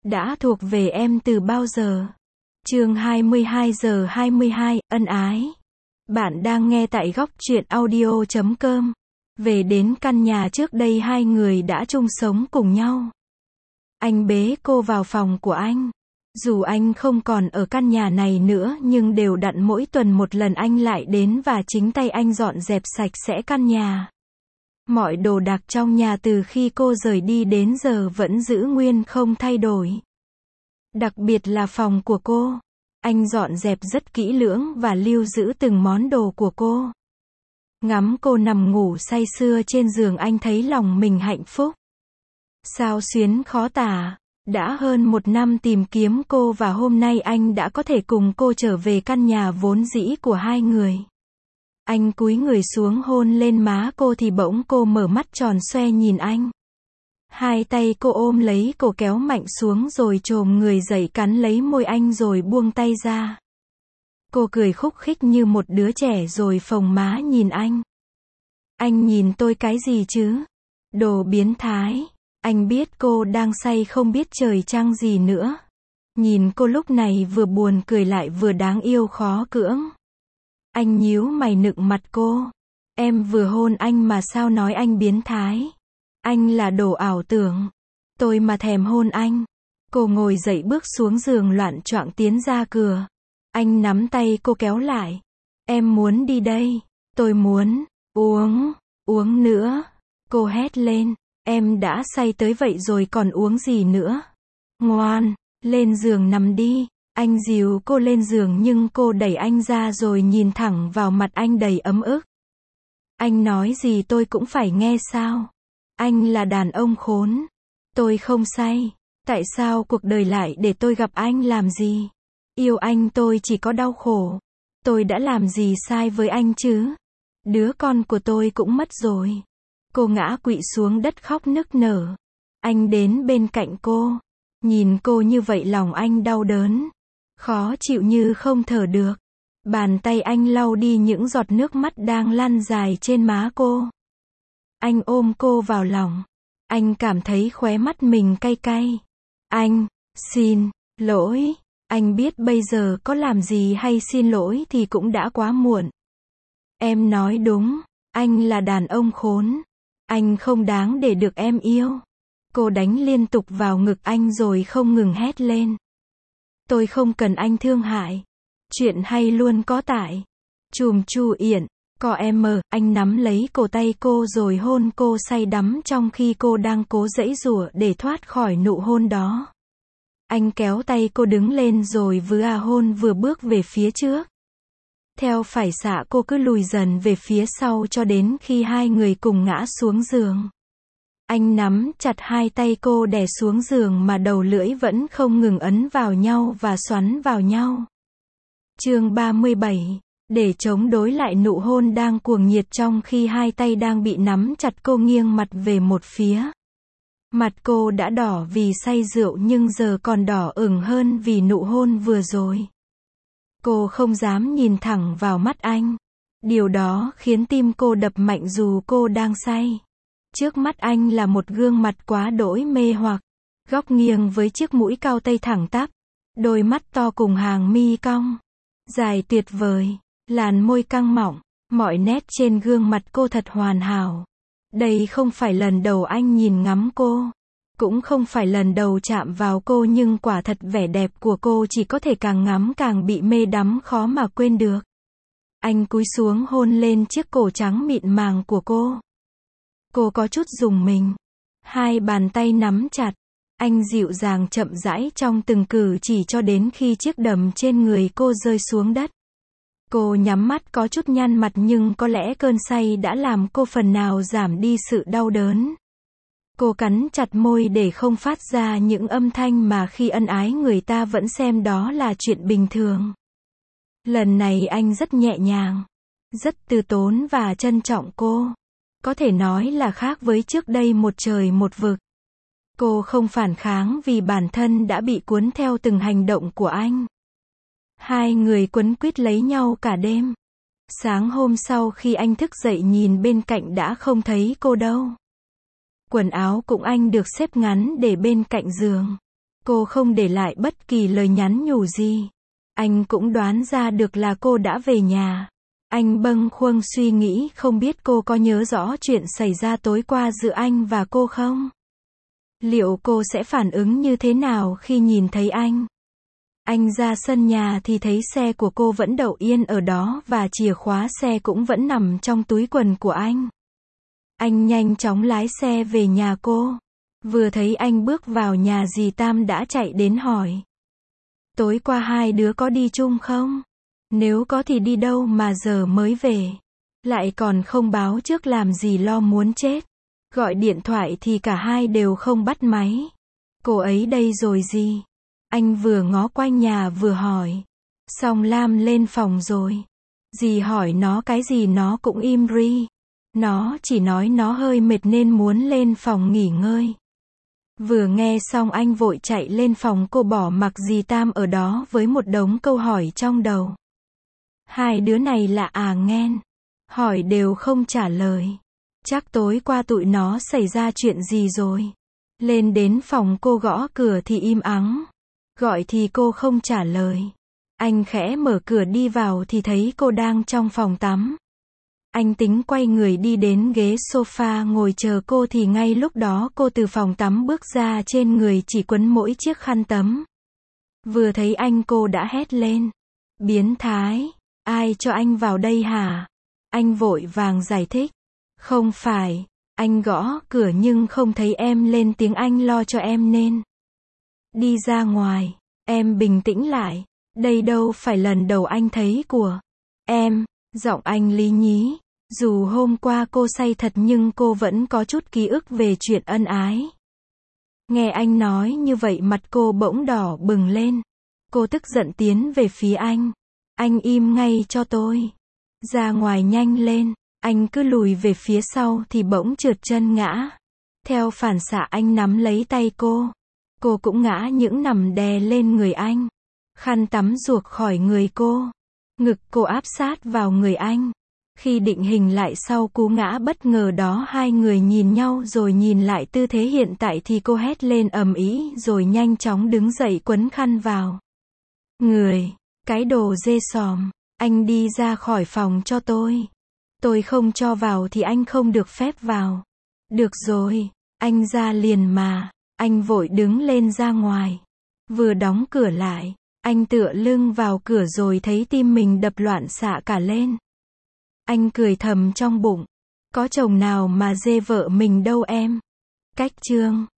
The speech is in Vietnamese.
đã thuộc về em từ bao giờ. Chương 22 giờ 22, ân ái. Bạn đang nghe tại góc truyện audio.com. Về đến căn nhà trước đây hai người đã chung sống cùng nhau. Anh bế cô vào phòng của anh. Dù anh không còn ở căn nhà này nữa nhưng đều đặn mỗi tuần một lần anh lại đến và chính tay anh dọn dẹp sạch sẽ căn nhà. Mọi đồ đạc trong nhà từ khi cô rời đi đến giờ vẫn giữ nguyên không thay đổi. Đặc biệt là phòng của cô. Anh dọn dẹp rất kỹ lưỡng và lưu giữ từng món đồ của cô. Ngắm cô nằm ngủ say sưa trên giường anh thấy lòng mình hạnh phúc. Xao xuyến khó tả. Đã hơn 1 năm tìm kiếm cô và hôm nay anh đã có thể cùng cô trở về căn nhà vốn dĩ của hai người. Anh cúi người xuống hôn lên má cô thì bỗng cô mở mắt tròn xoe nhìn anh. Hai tay cô ôm lấy cổ kéo mạnh xuống rồi chồm người dậy cắn lấy môi anh rồi buông tay ra. Cô cười khúc khích như một đứa trẻ rồi phồng má nhìn anh. Anh nhìn tôi cái gì chứ? Đồ biến thái. Anh biết cô đang say không biết trời trăng gì nữa. Nhìn cô lúc này vừa buồn cười lại vừa đáng yêu khó cưỡng. Anh nhíu mày nựng mặt cô. Em vừa hôn anh mà sao nói anh biến thái? Anh là đồ ảo tưởng. Tôi mà thèm hôn anh. Cô ngồi dậy bước xuống giường loạn choạng tiến ra cửa. Anh nắm tay cô kéo lại. Em muốn đi đây. Tôi muốn uống nữa. Cô hét lên. Em đã say tới vậy rồi còn uống gì nữa? Ngoan, lên giường nằm đi. Anh dìu cô lên giường nhưng cô đẩy anh ra rồi nhìn thẳng vào mặt anh đầy ấm ức. Anh nói gì tôi cũng phải nghe sao? Anh là đàn ông khốn. Tôi không say. Tại sao cuộc đời lại để tôi gặp anh làm gì? Yêu anh tôi chỉ có đau khổ. Tôi đã làm gì sai với anh chứ? Đứa con của tôi cũng mất rồi. Cô ngã quỵ xuống đất khóc nức nở. Anh đến bên cạnh cô. Nhìn cô như vậy lòng anh đau đớn. Khó chịu như không thở được. Bàn tay anh lau đi những giọt nước mắt đang lăn dài trên má cô. Anh ôm cô vào lòng. Anh cảm thấy khóe mắt mình cay cay. Anh, xin lỗi. Anh biết bây giờ có làm gì hay xin lỗi thì cũng đã quá muộn. Em nói đúng. Anh là đàn ông khốn. Anh không đáng để được em yêu. Cô đánh liên tục vào ngực anh rồi không ngừng hét lên. Tôi không cần anh thương hại. Chuyện hay luôn có tại. Chùm chu yển. Có em mờ. Anh nắm lấy cổ tay cô rồi hôn cô say đắm trong khi cô đang cố giãy giụa để thoát khỏi nụ hôn đó. Anh kéo tay cô đứng lên rồi vừa hôn vừa bước về phía trước. Theo phản xạ cô cứ lùi dần về phía sau cho đến khi hai người cùng ngã xuống giường. Anh nắm chặt hai tay cô đè xuống giường mà đầu lưỡi vẫn không ngừng ấn vào nhau và xoắn vào nhau. Chương 37. Để chống đối lại nụ hôn đang cuồng nhiệt trong khi hai tay đang bị nắm chặt cô nghiêng mặt về một phía. Mặt cô đã đỏ vì say rượu nhưng giờ còn đỏ ửng hơn vì nụ hôn vừa rồi. Cô không dám nhìn thẳng vào mắt anh. Điều đó khiến tim cô đập mạnh dù cô đang say. Trước mắt anh là một gương mặt quá đỗi mê hoặc. Góc nghiêng với chiếc mũi cao tây thẳng tắp. Đôi mắt to cùng hàng mi cong. Dài tuyệt vời. Làn môi căng mọng. Mọi nét trên gương mặt cô thật hoàn hảo. Đây không phải lần đầu anh nhìn ngắm cô. Cũng không phải lần đầu chạm vào cô nhưng quả thật vẻ đẹp của cô chỉ có thể càng ngắm càng bị mê đắm khó mà quên được. Anh cúi xuống hôn lên chiếc cổ trắng mịn màng của cô. Cô có chút rùng mình. Hai bàn tay nắm chặt. Anh dịu dàng chậm rãi trong từng cử chỉ cho đến khi chiếc đầm trên người cô rơi xuống đất. Cô nhắm mắt có chút nhăn mặt nhưng có lẽ cơn say đã làm cô phần nào giảm đi sự đau đớn. Cô cắn chặt môi để không phát ra những âm thanh mà khi ân ái người ta vẫn xem đó là chuyện bình thường. Lần này anh rất nhẹ nhàng, rất từ tốn và trân trọng cô. Có thể nói là khác với trước đây một trời một vực. Cô không phản kháng vì bản thân đã bị cuốn theo từng hành động của anh. Hai người quấn quýt lấy nhau cả đêm. Sáng hôm sau khi anh thức dậy nhìn bên cạnh đã không thấy cô đâu. Quần áo cũng anh được xếp ngắn để bên cạnh giường. Cô không để lại bất kỳ lời nhắn nhủ gì. Anh cũng đoán ra được là cô đã về nhà. Anh bâng khuâng suy nghĩ không biết cô có nhớ rõ chuyện xảy ra tối qua giữa anh và cô không? Liệu cô sẽ phản ứng như thế nào khi nhìn thấy anh? Anh ra sân nhà thì thấy xe của cô vẫn đậu yên ở đó và chìa khóa xe cũng vẫn nằm trong túi quần của anh. Anh nhanh chóng lái xe về nhà cô. Vừa thấy anh bước vào nhà dì Tam đã chạy đến hỏi. Tối qua hai đứa có đi chung không? Nếu có thì đi đâu mà giờ mới về? Lại còn không báo trước làm gì lo muốn chết. Gọi điện thoại thì cả hai đều không bắt máy. Cô ấy đây rồi gì? Anh vừa ngó quanh nhà vừa hỏi. Xong Lam lên phòng rồi. Dì hỏi nó cái gì nó cũng im ri. Nó chỉ nói nó hơi mệt nên muốn lên phòng nghỉ ngơi. Vừa nghe xong anh vội chạy lên phòng cô bỏ mặc dì Tam ở đó với một đống câu hỏi trong đầu. Hai đứa này lạ à nghen. Hỏi đều không trả lời. Chắc tối qua tụi nó xảy ra chuyện gì rồi. Lên đến phòng cô gõ cửa thì im ắng. Gọi thì cô không trả lời. Anh khẽ mở cửa đi vào thì thấy cô đang trong phòng tắm. Anh tính quay người đi đến ghế sofa ngồi chờ cô thì ngay lúc đó cô từ phòng tắm bước ra, trên người chỉ quấn mỗi chiếc khăn tắm. Vừa thấy anh cô đã hét lên. Biến thái, ai cho anh vào đây hả? Anh vội vàng giải thích. Không phải, anh gõ cửa nhưng không thấy em lên tiếng, anh lo cho em nên đi ra ngoài. Em bình tĩnh lại, đây đâu phải lần đầu anh thấy của em. Giọng anh lý nhí. Dù hôm qua cô say thật nhưng cô vẫn có chút ký ức về chuyện ân ái. Nghe anh nói như vậy mặt cô bỗng đỏ bừng lên. Cô tức giận tiến về phía anh. Anh im ngay cho tôi. Ra ngoài nhanh lên. Anh cứ lùi về phía sau thì bỗng trượt chân ngã. Theo phản xạ anh nắm lấy tay cô. Cô cũng ngã những nằm đè lên người anh. Khăn tắm ruột khỏi người cô. Ngực cô áp sát vào người anh. Khi định hình lại sau cú ngã bất ngờ đó, hai người nhìn nhau rồi nhìn lại tư thế hiện tại thì cô hét lên ầm ĩ rồi nhanh chóng đứng dậy quấn khăn vào người. Cái đồ dê sòm, anh đi ra khỏi phòng cho tôi. Tôi không cho vào thì anh không được phép vào. Được rồi, anh ra liền mà. Anh vội đứng lên ra ngoài. Vừa đóng cửa lại, anh tựa lưng vào cửa rồi thấy tim mình đập loạn xạ cả lên. Anh cười thầm trong bụng. Có chồng nào mà dê vợ mình đâu em. Cách chương